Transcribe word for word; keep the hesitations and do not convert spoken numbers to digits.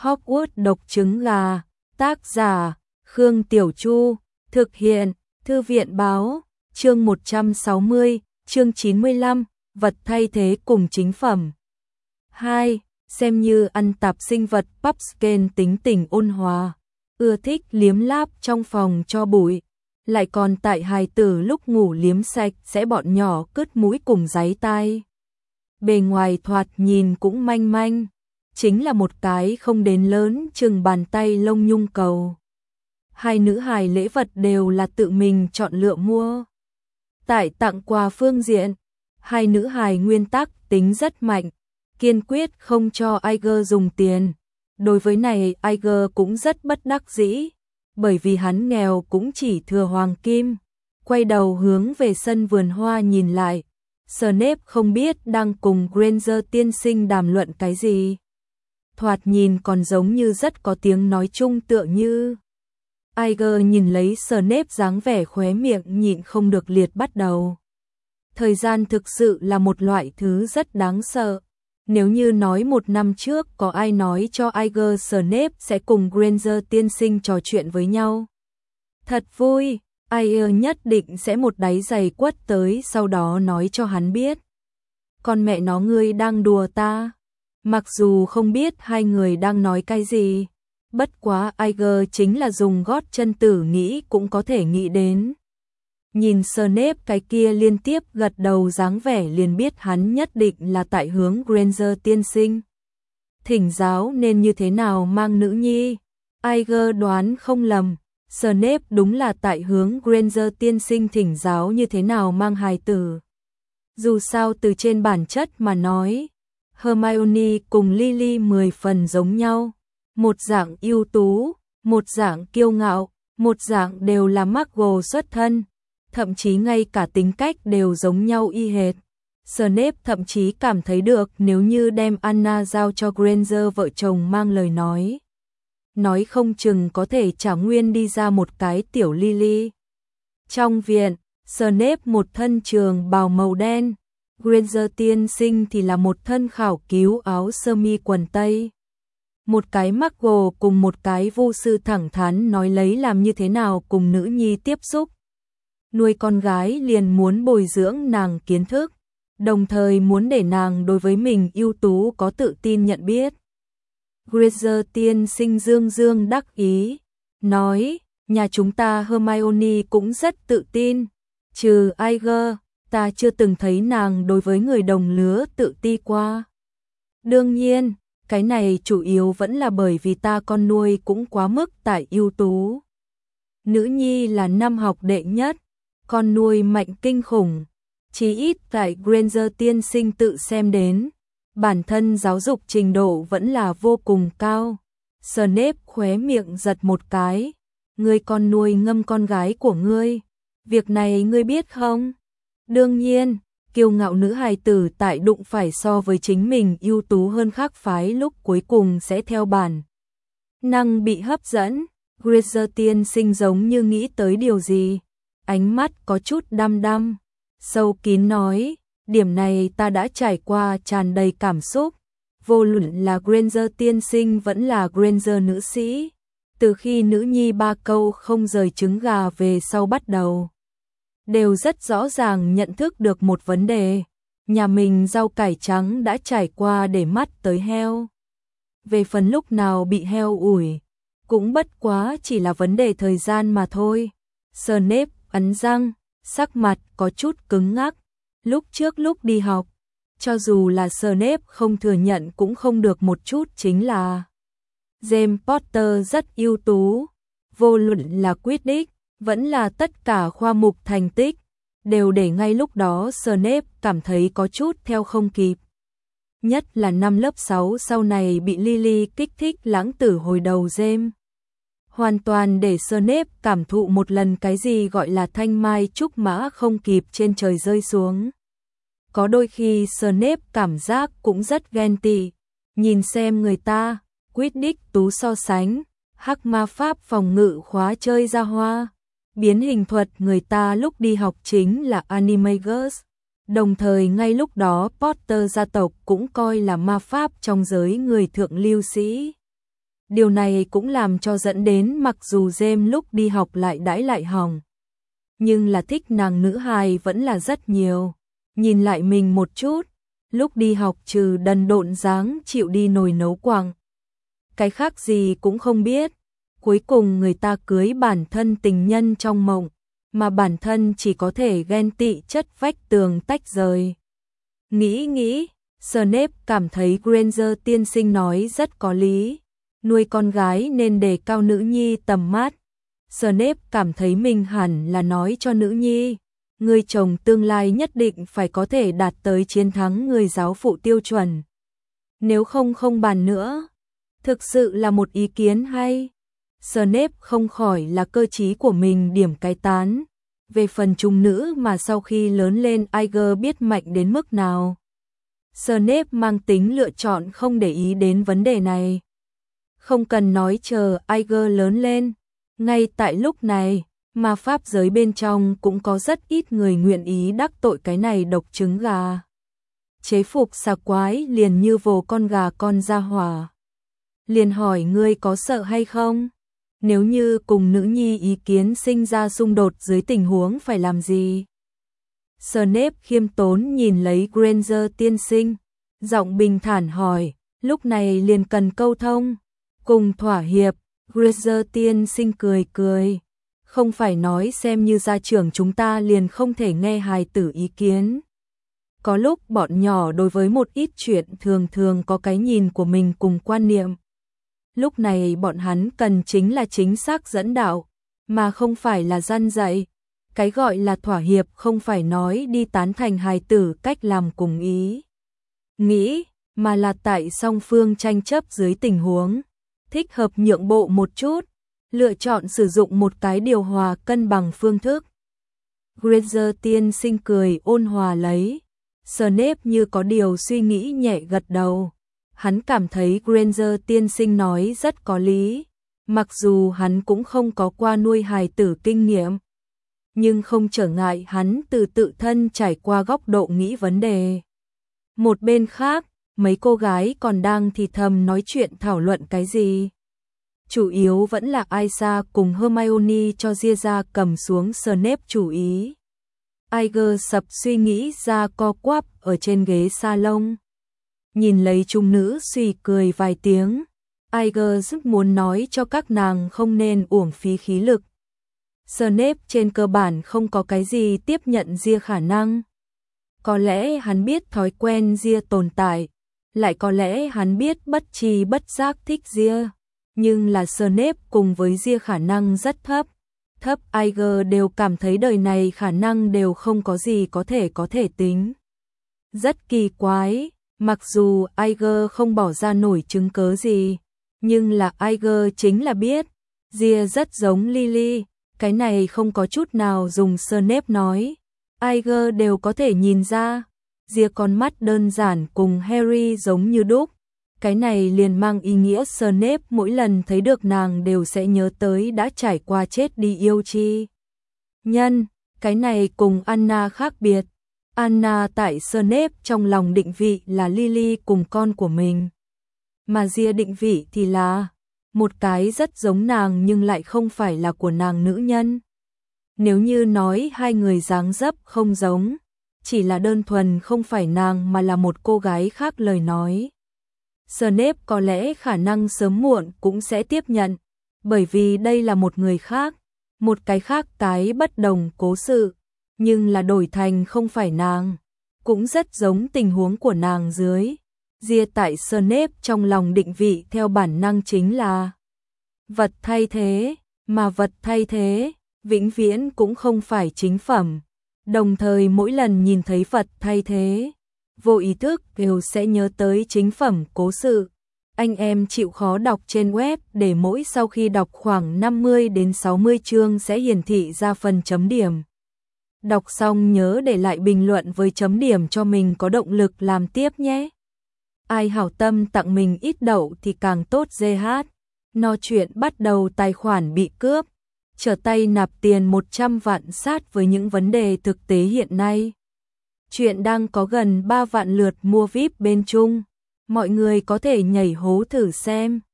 Hogwarts độc trứng gà, tác giả, Khương Tiểu Chu, thực hiện, Thư viện báo, chương một trăm sáu mươi, chương chín mươi lăm, vật thay thế cùng chính phẩm. hai. Xem như ăn tạp sinh vật Pumpkin tính tình ôn hòa, ưa thích liếm láp trong phòng cho bụi, lại còn tại hài tử lúc ngủ liếm sạch sẽ bọn nhỏ cứt mũi cùng giấy tai. Bề ngoài thoạt nhìn cũng manh manh, chính là một cái không đến lớn chừng bàn tay lông nhung cầu. Hai nữ hài lễ vật đều là tự mình chọn lựa mua. Tại tặng quà phương diện, hai nữ hài nguyên tắc tính rất mạnh, kiên quyết không cho Iger dùng tiền. Đối với này Iger cũng rất bất đắc dĩ, bởi vì hắn nghèo cũng chỉ thừa hoàng kim. Quay đầu hướng về sân vườn hoa nhìn lại, Snape không biết đang cùng Granger tiên sinh đàm luận cái gì. Thoạt nhìn còn giống như rất có tiếng nói chung tựa như. Iger nhìn lấy Snape dáng vẻ khóe miệng nhịn không được liệt bắt đầu. Thời gian thực sự là một loại thứ rất đáng sợ. Nếu như nói một năm trước có ai nói cho Iger Snape sẽ cùng Granger tiên sinh trò chuyện với nhau. Thật vui, Iger nhất định sẽ một đáy giày quất tới sau đó nói cho hắn biết. Con mẹ nó ngươi đang đùa ta. Mặc dù không biết hai người đang nói cái gì, bất quá Iger chính là dùng gót chân tử nghĩ cũng có thể nghĩ đến. Nhìn Snape cái kia liên tiếp gật đầu dáng vẻ liền biết hắn nhất định là tại hướng Granger tiên sinh thỉnh giáo nên như thế nào mang nữ nhi. Iger đoán không lầm, Snape đúng là tại hướng Granger tiên sinh thỉnh giáo như thế nào mang hài tử. Dù sao từ trên bản chất mà nói, Hermione cùng Lily mười phần giống nhau, một dạng ưu tú, một dạng kiêu ngạo, một dạng đều là Muggle xuất thân, thậm chí ngay cả tính cách đều giống nhau y hệt. Snape thậm chí cảm thấy được nếu như đem Anna giao cho Granger vợ chồng mang lời nói, nói không chừng có thể trả nguyên đi ra một cái tiểu Lily. Trong viện, Snape một thân trường bào màu đen, Granger tiên sinh thì là một thân khảo cứu áo sơ mi quần tây. Một cái Muggle cùng một cái vu sư thẳng thắn nói lấy làm như thế nào cùng nữ nhi tiếp xúc. Nuôi con gái liền muốn bồi dưỡng nàng kiến thức, đồng thời muốn để nàng đối với mình ưu tú có tự tin nhận biết. Granger tiên sinh dương dương đắc ý, nói, nhà chúng ta Hermione cũng rất tự tin, trừ Iger, ta chưa từng thấy nàng đối với người đồng lứa tự ti qua. Đương nhiên, cái này chủ yếu vẫn là bởi vì ta con nuôi cũng quá mức tại ưu tú. Nữ nhi là năm học đệ nhất, con nuôi mạnh kinh khủng, chí ít tại Granger tiên sinh tự xem đến, bản thân giáo dục trình độ vẫn là vô cùng cao. Snape khóe miệng giật một cái, ngươi con nuôi ngâm con gái của ngươi, việc này ngươi biết không? Đương nhiên, kiêu ngạo nữ hài tử tại đụng phải so với chính mình ưu tú hơn khác phái lúc cuối cùng sẽ theo bản năng bị hấp dẫn. Granger tiên sinh giống như nghĩ tới điều gì, ánh mắt có chút đăm đăm, sâu kín nói, điểm này ta đã trải qua tràn đầy cảm xúc, vô luận là Granger tiên sinh vẫn là Granger nữ sĩ, từ khi nữ nhi ba câu không rời trứng gà về sau bắt đầu, đều rất rõ ràng nhận thức được một vấn đề, nhà mình rau cải trắng đã trải qua để mắt tới heo. Về phần lúc nào bị heo ủi, cũng bất quá chỉ là vấn đề thời gian mà thôi. Snape ấn răng, sắc mặt có chút cứng ngắc. Lúc trước lúc đi học, cho dù là Snape không thừa nhận cũng không được một chút chính là James Potter rất ưu tú, vô luận là Quidditch, vẫn là tất cả khoa mục thành tích, đều để ngay lúc đó Snape cảm thấy có chút theo không kịp. Nhất là năm lớp sáu sau này bị Lily kích thích lãng tử hồi đầu James. Hoàn toàn để Snape cảm thụ một lần cái gì gọi là thanh mai trúc mã không kịp trên trời rơi xuống. Có đôi khi Snape cảm giác cũng rất ghen tị, nhìn xem người ta, Quidditch tú so sánh, hắc ma pháp phòng ngự khóa chơi ra hoa, biến hình thuật người ta lúc đi học chính là Animagus. Đồng thời ngay lúc đó Potter gia tộc cũng coi là ma pháp trong giới người thượng lưu sĩ. Điều này cũng làm cho dẫn đến mặc dù James lúc đi học lại đãi lại hỏng, nhưng là thích nàng nữ hài vẫn là rất nhiều. Nhìn lại mình một chút, lúc đi học trừ đần độn dáng chịu đi nồi nấu quặng, cái khác gì cũng không biết. Cuối cùng người ta cưới bản thân tình nhân trong mộng, mà bản thân chỉ có thể ghen tị chất vách tường tách rời. Nghĩ nghĩ, Snape cảm thấy Granger tiên sinh nói rất có lý. Nuôi con gái nên đề cao nữ nhi tầm mắt. Snape cảm thấy mình hẳn là nói cho nữ nhi, người chồng tương lai nhất định phải có thể đạt tới chiến thắng người giáo phụ tiêu chuẩn. Nếu không không bàn nữa. Thực sự là một ý kiến hay. Snape không khỏi là cơ trí của mình điểm cái tán. Về phần trung nữ mà sau khi lớn lên Iger biết mạnh đến mức nào. Snape mang tính lựa chọn không để ý đến vấn đề này. Không cần nói chờ Iger lớn lên. Ngay tại lúc này, ma pháp giới bên trong cũng có rất ít người nguyện ý đắc tội cái này độc trứng gà. Chế phục xà quái liền như vồ con gà con ra hỏa. Liền hỏi ngươi có sợ hay không? Nếu như cùng nữ nhi ý kiến sinh ra xung đột dưới tình huống phải làm gì? Snape khiêm tốn nhìn lấy Granger tiên sinh, giọng bình thản hỏi, lúc này liền cần câu thông, cùng thỏa hiệp. Granger tiên sinh cười cười, không phải nói xem như gia trưởng chúng ta liền không thể nghe hài tử ý kiến. Có lúc bọn nhỏ đối với một ít chuyện thường thường có cái nhìn của mình cùng quan niệm. Lúc này bọn hắn cần chính là chính xác dẫn đạo, mà không phải là răn dạy. Cái gọi là thỏa hiệp không phải nói đi tán thành hài tử cách làm cùng ý nghĩ, mà là tại song phương tranh chấp dưới tình huống thích hợp nhượng bộ một chút, lựa chọn sử dụng một cái điều hòa cân bằng phương thức. Granger tiên sinh cười ôn hòa lấy. Snape như có điều suy nghĩ nhẹ gật đầu. Hắn cảm thấy Granger tiên sinh nói rất có lý, mặc dù hắn cũng không có qua nuôi hài tử kinh nghiệm, nhưng không trở ngại hắn từ tự thân trải qua góc độ nghĩ vấn đề. Một bên khác, mấy cô gái còn đang thì thầm nói chuyện thảo luận cái gì. Chủ yếu vẫn là Aisha cùng Hermione cho Ria ra cầm xuống Snape chủ ý. Iger sập suy nghĩ ra co quắp ở trên ghế salon. Nhìn lấy trung nữ suy cười vài tiếng, Iger rất muốn nói cho các nàng không nên uổng phí khí lực. Snape trên cơ bản không có cái gì tiếp nhận Ria khả năng. Có lẽ hắn biết thói quen Ria tồn tại, lại có lẽ hắn biết bất tri bất giác thích Ria, nhưng là Snape cùng với Ria khả năng rất thấp. Thấp Iger đều cảm thấy đời này khả năng đều không có gì có thể có thể tính. Rất kỳ quái. Mặc dù Iger không bỏ ra nổi chứng cớ gì, nhưng là Iger chính là biết, Ria rất giống Lily, cái này không có chút nào dùng Snape nói. Iger đều có thể nhìn ra, Ria con mắt đơn giản cùng Harry giống như đúc, cái này liền mang ý nghĩa Snape mỗi lần thấy được nàng đều sẽ nhớ tới đã trải qua chết đi yêu chi nhân, cái này cùng Anna khác biệt. Anna tại Snape trong lòng định vị là Lily cùng con của mình. Mà Ria định vị thì là một cái rất giống nàng nhưng lại không phải là của nàng nữ nhân. Nếu như nói hai người dáng dấp không giống, chỉ là đơn thuần không phải nàng mà là một cô gái khác lời nói, Snape có lẽ khả năng sớm muộn cũng sẽ tiếp nhận, bởi vì đây là một người khác, một cái khác cái bất đồng cố sự. Nhưng là đổi thành không phải nàng, cũng rất giống tình huống của nàng dưới. Ria tại Snape trong lòng định vị theo bản năng chính là vật thay thế, mà vật thay thế, vĩnh viễn cũng không phải chính phẩm. Đồng thời mỗi lần nhìn thấy vật thay thế, vô ý thức đều sẽ nhớ tới chính phẩm cố sự. Anh em chịu khó đọc trên web để mỗi sau khi đọc khoảng năm mươi đến sáu mươi chương sẽ hiển thị ra phần chấm điểm. Đọc xong nhớ để lại bình luận với chấm điểm cho mình có động lực làm tiếp nhé. Ai hảo tâm tặng mình ít đậu thì càng tốt giê hát. No chuyện bắt đầu tài khoản bị cướp. Trở tay nạp tiền một trăm vạn sát với những vấn đề thực tế hiện nay. Chuyện đang có gần ba vạn lượt mua víp bên Trung. Mọi người có thể nhảy hố thử xem.